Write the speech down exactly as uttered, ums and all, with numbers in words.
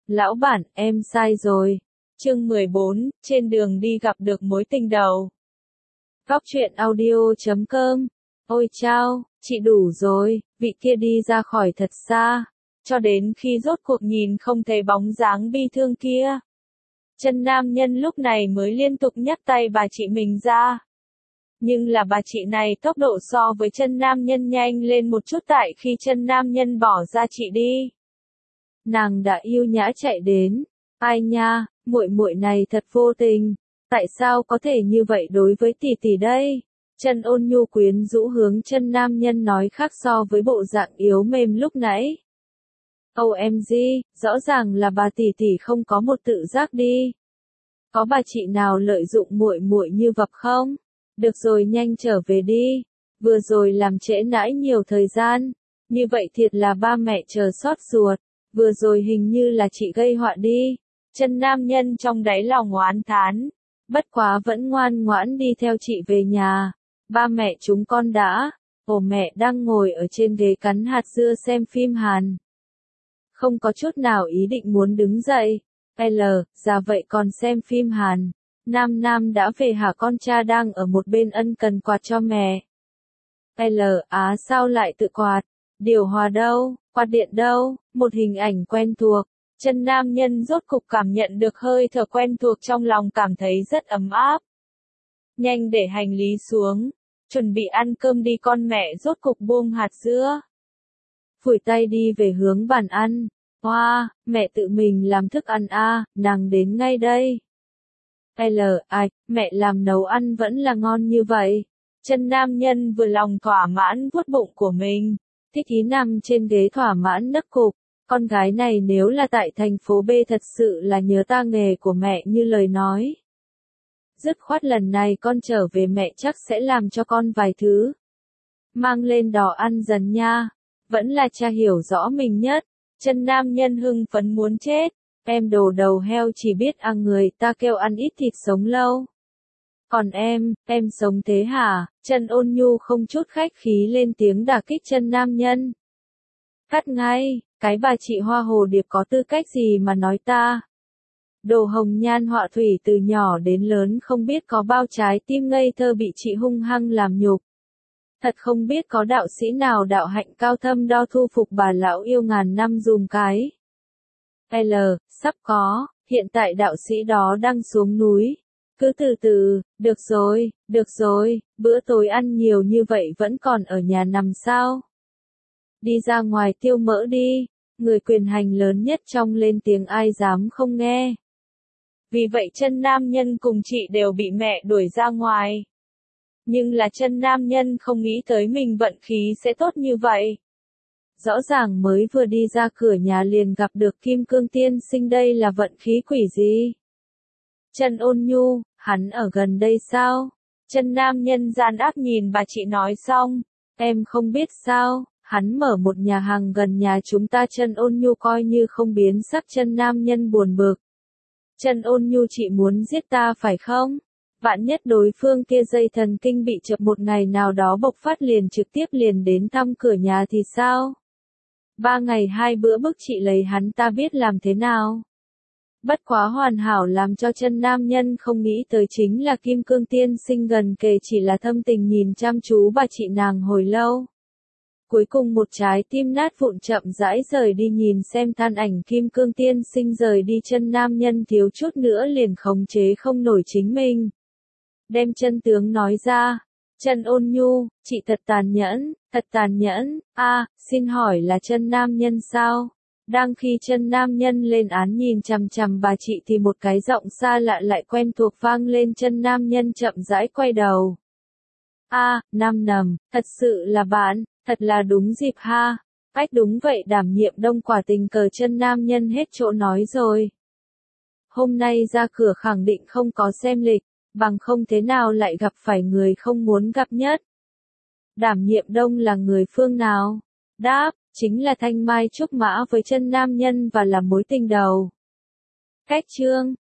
Lão bản, em sai rồi. Chương mười bốn, trên đường đi gặp được mối tình đầu. Góc truyện audio chấm com. Ôi chao, chị đủ rồi, vị kia đi ra khỏi thật xa. Cho đến khi rốt cuộc nhìn không thấy bóng dáng bi thương kia. Chân nam nhân lúc này mới liên tục nhắc tay bà chị mình ra. Nhưng là bà chị này tốc độ so với chân nam nhân nhanh lên một chút tại khi chân nam nhân bỏ ra chị đi. Nàng đã yêu nhã chạy đến. Ai nha, muội muội này thật vô tình. Tại sao có thể như vậy đối với tỷ tỷ đây? Chân ôn nhu quyến rũ hướng chân nam nhân nói khác so với bộ dạng yếu mềm lúc nãy. ô em giê, rõ ràng là bà tỷ tỷ không có một tự giác đi. Có bà chị nào lợi dụng muội muội như vập không? Được rồi, nhanh trở về đi. Vừa rồi làm trễ nãi nhiều thời gian. Như vậy thiệt là ba mẹ chờ xót ruột. Vừa rồi hình như là chị gây họa đi. Chân nam nhân trong đáy lòng oán thán. Bất quá vẫn ngoan ngoãn đi theo chị về nhà. Ba mẹ chúng con đã. Ồ, mẹ đang ngồi ở trên ghế cắn hạt dưa xem phim Hàn. Không có chút nào ý định muốn đứng dậy. L, ra vậy còn xem phim Hàn. Nam Nam đã về hả? Con cha đang ở một bên ân cần quạt cho mẹ. L, á sao lại tự quạt? Điều hòa đâu? Quạt điện đâu? Một hình ảnh quen thuộc. Chân nam nhân rốt cục cảm nhận được hơi thở quen thuộc trong lòng, cảm thấy rất ấm áp. Nhanh để hành lý xuống. Chuẩn bị ăn cơm đi con. Mẹ rốt cục buông hạt dưa. Phủi tay đi về hướng bàn ăn. Hoa, wow, mẹ tự mình làm thức ăn à, nàng đến ngay đây. L, ai, mẹ làm nấu ăn vẫn là ngon như vậy. Chân nam nhân vừa lòng thỏa mãn vuốt bụng của mình. Thích ý nằm trên ghế thỏa mãn nấc cục. Con gái này nếu là tại thành phố B thật sự là nhớ ta nghề của mẹ như lời nói. Dứt khoát lần này con trở về mẹ chắc sẽ làm cho con vài thứ. Mang lên đò ăn dần nha. Vẫn là cha hiểu rõ mình nhất. Chân nam nhân hưng phấn muốn chết. Em đồ đầu heo chỉ biết ăn người ta kêu ăn ít thịt sống lâu. Còn em, em sống thế hả? Chân ôn nhu không chút khách khí lên tiếng đả kích chân nam nhân. Cắt ngay, cái bà chị hoa hồ điệp có tư cách gì mà nói ta? Đồ hồng nhan họa thủy từ nhỏ đến lớn không biết có bao trái tim ngây thơ bị chị hung hăng làm nhục. Thật không biết có đạo sĩ nào đạo hạnh cao thâm đo thu phục bà lão yêu ngàn năm dùm cái. L, sắp có, hiện tại đạo sĩ đó đang xuống núi. Cứ từ từ, được rồi, được rồi, bữa tối ăn nhiều như vậy vẫn còn ở nhà nằm sao? Đi ra ngoài tiêu mỡ đi, người quyền hành lớn nhất trong lên tiếng ai dám không nghe. Vì vậy chân nam nhân cùng chị đều bị mẹ đuổi ra ngoài. Nhưng là chân nam nhân không nghĩ tới mình vận khí sẽ tốt như vậy. Rõ ràng mới vừa đi ra cửa nhà liền gặp được Kim Cương Tiên Sinh, đây là vận khí quỷ gì? Chân ôn nhu, hắn ở gần đây sao? Chân nam nhân gian ác nhìn bà chị nói xong. Em không biết sao, hắn mở một nhà hàng gần nhà chúng ta. Chân ôn nhu coi như không biến sắc. Chân nam nhân buồn bực. Chân ôn nhu, chị muốn giết ta phải không? Vạn nhất đối phương kia dây thần kinh bị chập một ngày nào đó bộc phát liền trực tiếp liền đến thăm cửa nhà thì sao? Ba ngày hai bữa bức chị lấy hắn ta biết làm thế nào? Bất quá hoàn hảo làm cho chân nam nhân không nghĩ tới chính là Kim Cương Tiên Sinh gần kề chỉ là thâm tình nhìn chăm chú bà chị nàng hồi lâu. Cuối cùng một trái tim nát vụn chậm rãi rời đi, nhìn xem than ảnh Kim Cương Tiên Sinh rời đi, chân nam nhân thiếu chút nữa liền khống chế không nổi chính mình. Đem chân tướng nói ra. Chân ôn nhu, chị thật tàn nhẫn, thật tàn nhẫn. A, à, xin hỏi là chân nam nhân sao? Đang khi chân nam nhân lên án nhìn chằm chằm bà chị thì một cái giọng xa lạ lại quen thuộc vang lên. Chân nam nhân chậm rãi quay đầu. A, à, Nam Nầm, thật sự là bạn, thật là đúng dịp ha. Ách đúng vậy, đảm nhiệm đông quả tình cờ. Chân nam nhân hết chỗ nói rồi. Hôm nay ra cửa khẳng định không có xem lịch. Bằng không thế nào lại gặp phải người không muốn gặp nhất. Đảm nhiệm đông là người phương nào? Đáp, chính là Thanh Mai trúc mã với chân nam nhân và là mối tình đầu. Cách chương